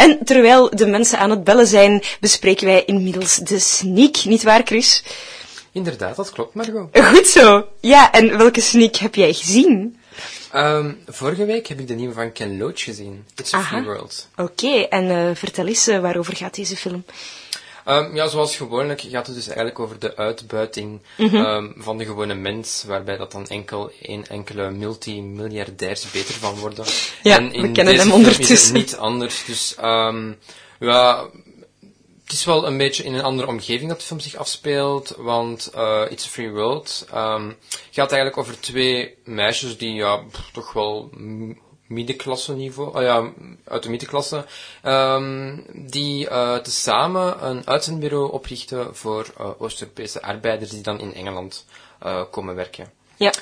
En terwijl de mensen aan het bellen zijn, bespreken wij inmiddels de sneak, niet waar, Chris? Inderdaad, dat klopt, Margot. Goed zo. Ja, en welke sneak heb jij gezien? Vorige week heb ik de nieuwe van Ken Loach gezien. It's a Free World. Oké, en vertel eens, waarover gaat deze film? Zoals gewoonlijk gaat het dus eigenlijk over de uitbuiting van de gewone mens, waarbij dat dan enkele multimiljardairs beter van worden. Ja, en in we kennen deze hem film ondertussen. is het niet anders. Dus het is wel een beetje in een andere omgeving dat de film zich afspeelt, want It's a Free World gaat eigenlijk over twee meisjes die toch wel middenklasse niveau, uit de middenklasse, die tezamen een uitzendbureau oprichten voor Oost-Europese arbeiders die dan in Engeland komen werken. Ja.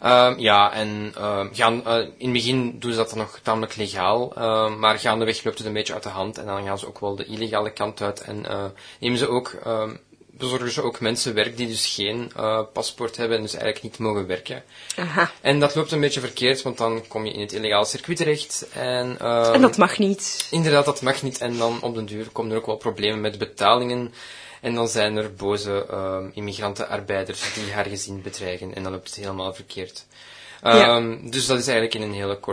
In het begin doen ze dat dan nog tamelijk legaal, maar gaandeweg loopt het een beetje uit de hand en dan gaan ze ook wel de illegale kant uit en bezorgen ze ook mensen werk die dus geen paspoort hebben en dus eigenlijk niet mogen werken. Aha. En dat loopt een beetje verkeerd, want dan kom je in het illegale circuit terecht. En dat mag niet. Inderdaad, dat mag niet. En dan op den duur komen er ook wel problemen met betalingen. En dan zijn er boze immigrantenarbeiders die haar gezin bedreigen. En dan loopt het helemaal verkeerd. Dus dat is eigenlijk in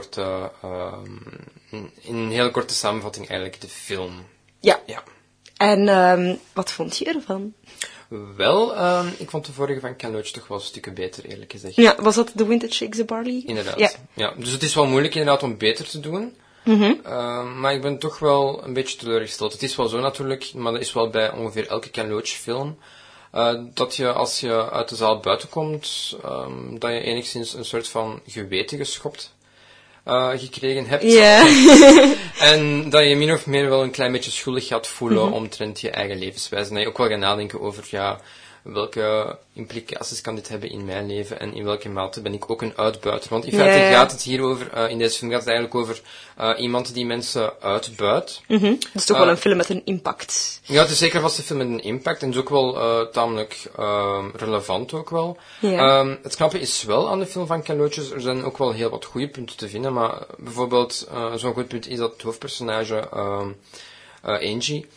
een hele korte samenvatting eigenlijk de film. Ja. Ja. En wat vond je ervan? Wel, ik vond de vorige van Ken Loach toch wel stukken beter, eerlijk gezegd. Ja, was dat The Wind That Shakes the Barley? Inderdaad. Ja. Dus het is wel moeilijk inderdaad om beter te doen. Maar ik ben toch wel een beetje teleurgesteld. Het is wel zo natuurlijk, maar dat is wel bij ongeveer elke Ken Loach film, dat je als je uit de zaal buiten komt, dat je enigszins een soort van geweten geschopt gekregen hebt. Ja. En dat je min of meer wel een klein beetje schuldig gaat voelen omtrent je eigen levenswijze. En dat je ook wel gaat nadenken over, welke implicaties kan dit hebben in mijn leven en in welke mate ben ik ook een uitbuiter. Want in feite gaat het hier over, in deze film gaat het eigenlijk over iemand die mensen uitbuit. Dat is toch wel een film met een impact. Ja, het is zeker vast een film met een impact en het is ook wel tamelijk relevant ook wel. Ja. Het knappe is wel aan de film van Ken Loach, er zijn ook wel heel wat goede punten te vinden, maar bijvoorbeeld zo'n goed punt is dat het hoofdpersonage Angie,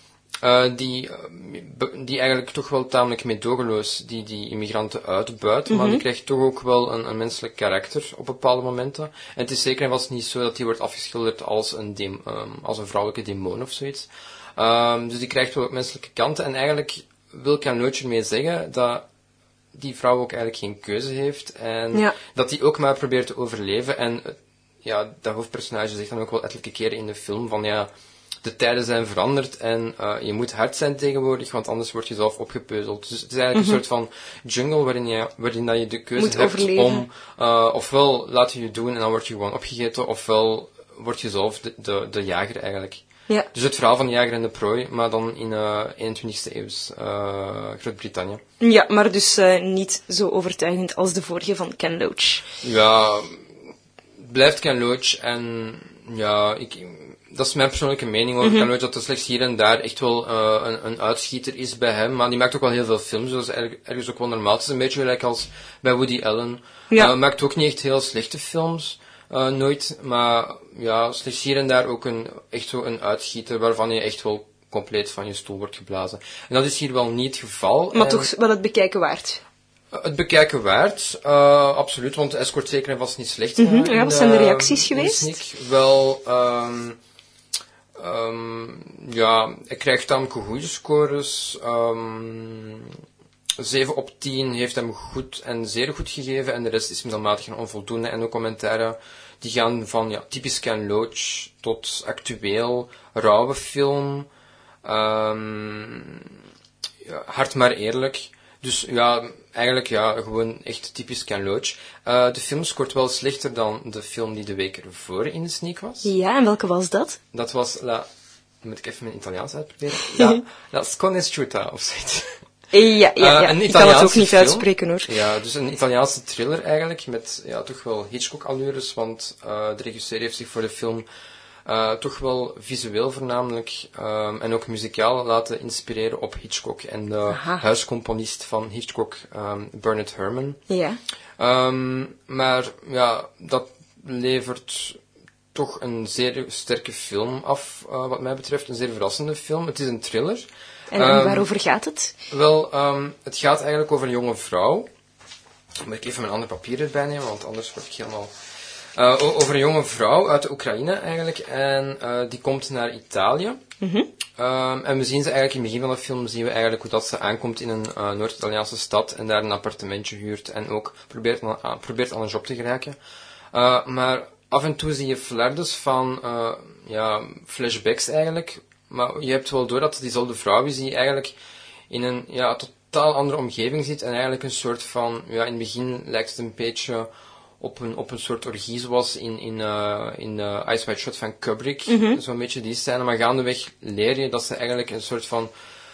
die eigenlijk toch wel tamelijk meedogenloos die immigranten uitbuit, maar die krijgt toch ook wel een menselijk karakter op bepaalde momenten. En het is zeker en vast niet zo dat die wordt afgeschilderd als een vrouwelijke demon of zoiets. Dus die krijgt wel ook menselijke kanten en eigenlijk wil Ken Loach ermee zeggen dat die vrouw ook eigenlijk geen keuze heeft en dat die ook maar probeert te overleven en dat hoofdpersonage zegt dan ook wel ettelijke keren in de film van de tijden zijn veranderd en je moet hard zijn tegenwoordig, want anders word je zelf opgepeuzeld. Dus het is eigenlijk een soort van jungle waarin dat je de keuze moet hebt overleven. om ofwel laat je doen en dan word je gewoon opgegeten, ofwel word je zelf de jager eigenlijk. Ja. Dus het verhaal van de jager en de prooi, maar dan in 21e eeuws Groot-Brittannië. Ja, maar dus niet zo overtuigend als de vorige van Ken Loach. Ja, het blijft Ken Loach en dat is mijn persoonlijke mening over Ken Loach, dat er slechts hier en daar echt wel een uitschieter is bij hem, maar die maakt ook wel heel veel films, dus dat is ergens ook wel normaal. Het is een beetje gelijk als bij Woody Allen. Maakt ook niet echt heel slechte films, nooit, maar slechts hier en daar ook echt zo een uitschieter waarvan je echt wel compleet van je stoel wordt geblazen. En dat is hier wel niet het geval. Maar toch wel het bekijken waard. Het bekijken waard, absoluut, want hij scoort zeker en vast niet slecht. Wat zijn de reacties geweest? Wel, hij krijgt dan goede scores. 7 op 10 heeft hem goed en zeer goed gegeven en de rest is middelmatig en onvoldoende. En de commentaren die gaan van typisch Ken Loach tot actueel, rauwe film, hard maar eerlijk. Dus eigenlijk gewoon echt typisch Ken Loach. De film scoort wel slechter dan de film die de week ervoor in de sneak was. Ja, en welke was dat? Dat was moet ik even mijn Italiaans uitproberen? La sconosciuta of zoiets. Ja. Ik kan het ook niet film uitspreken hoor. Ja, dus een Italiaanse thriller eigenlijk, met toch wel Hitchcock-allures, want de regisseur heeft zich voor de film toch wel visueel voornamelijk en ook muzikaal laten inspireren op Hitchcock en de huiscomponist van Hitchcock, Bernard Herrmann. Ja. Maar dat levert toch een zeer sterke film af, wat mij betreft. Een zeer verrassende film. Het is een thriller. En waarover gaat het? Wel, het gaat eigenlijk over een jonge vrouw. Moet ik even mijn andere papier erbij nemen, want anders word ik helemaal... over een jonge vrouw uit de Oekraïne eigenlijk. En die komt naar Italië. En we zien ze eigenlijk in het begin van de film, zien we eigenlijk hoe dat ze aankomt in een Noord-Italiaanse stad en daar een appartementje huurt en ook probeert aan een job te geraken. Maar af en toe zie je flardes van flashbacks eigenlijk. Maar je hebt wel door dat het diezelfde vrouw is die eigenlijk in een totaal andere omgeving zit en eigenlijk een soort van, in het begin lijkt het een beetje op een soort orgie zoals in Ice White Shot van Kubrick, zo'n beetje die scène, maar gaandeweg leer je dat ze eigenlijk een soort van,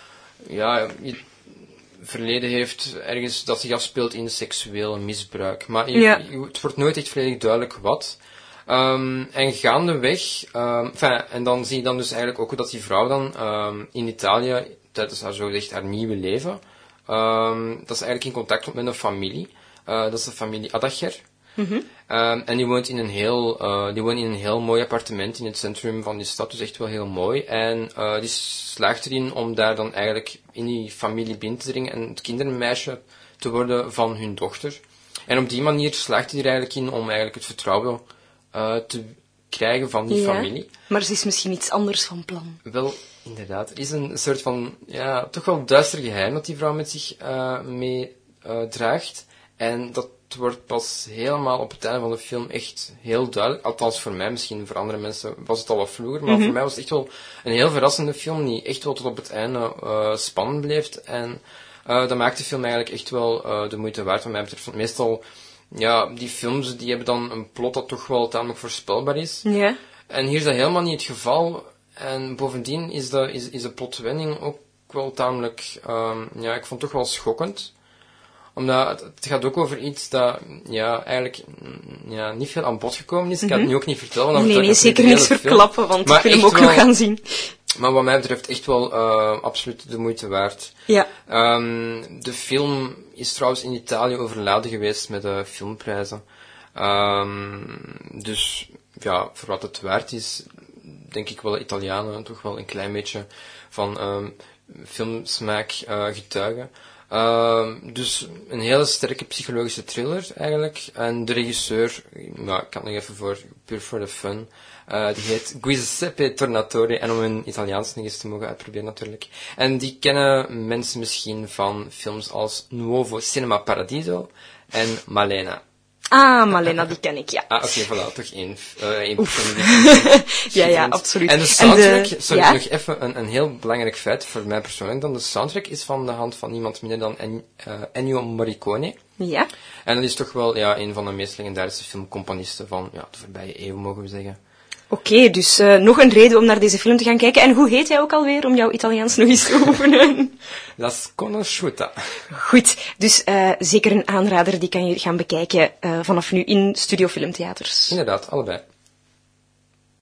verleden heeft, ergens dat zich afspeelt in seksueel misbruik. Maar het wordt nooit echt volledig duidelijk wat. En gaandeweg, en dan zie je dan dus eigenlijk ook dat die vrouw dan in Italië, tijdens haar nieuwe leven, dat ze eigenlijk in contact komt met een familie. Dat is de familie Adacher. En die woont in een heel mooi appartement in het centrum van die stad, dus echt wel heel mooi. En die slaagt erin om daar dan eigenlijk in die familie binnen te dringen en het kindermeisje te worden van hun dochter. En op die manier slaagt hij er eigenlijk in om eigenlijk het vertrouwen te krijgen van die familie. Maar ze is misschien iets anders van plan. Wel, inderdaad. Er is een soort van, toch wel duister geheim dat die vrouw met zich draagt. En dat wordt pas helemaal op het einde van de film echt heel duidelijk. Althans voor mij, misschien voor andere mensen was het al wat vroeger. Maar voor mij was het echt wel een heel verrassende film die echt wel tot op het einde spannend bleef. En dat maakt de film eigenlijk echt wel de moeite waard wat mij betreft. Want meestal, die films die hebben dan een plot dat toch wel tamelijk voorspelbaar is. Ja. En hier is dat helemaal niet het geval. En bovendien is de plotwending ook wel tamelijk, ik vond het toch wel schokkend. Omdat het gaat ook over iets dat eigenlijk niet veel aan bod gekomen is. Ik ga het nu ook niet vertellen. Want nee, zeker niks verklappen, want ik wil hem ook nog gaan zien. Maar wat mij betreft echt wel absoluut de moeite waard. Ja. De film is trouwens in Italië overladen geweest met de filmprijzen. Dus voor wat het waard is, denk ik wel de Italianen toch wel een klein beetje van filmsmaak getuigen. Dus een hele sterke psychologische thriller eigenlijk. En de regisseur, ik kan het nog even puur voor de fun, die heet Giuseppe Tornatore, en om een Italiaans nog eens te mogen uitproberen natuurlijk. En die kennen mensen misschien van films als Nuovo Cinema Paradiso en Malena. Ah, Malena, die ken ik, ja. Oké, voilà, toch één ja, absoluut. En de soundtrack, nog even een heel belangrijk feit voor mij persoonlijk dan. De soundtrack is van de hand van niemand minder dan Ennio Morricone. Ja. En dat is toch wel een van de meest legendarische filmcomponisten van de voorbije eeuw, mogen we zeggen. Oké, dus nog een reden om naar deze film te gaan kijken. En hoe heet hij ook alweer, om jouw Italiaans nog eens te oefenen? La Sconosciuta. Goed, dus zeker een aanrader, die kan je gaan bekijken vanaf nu in Studio Filmtheaters. Inderdaad, allebei.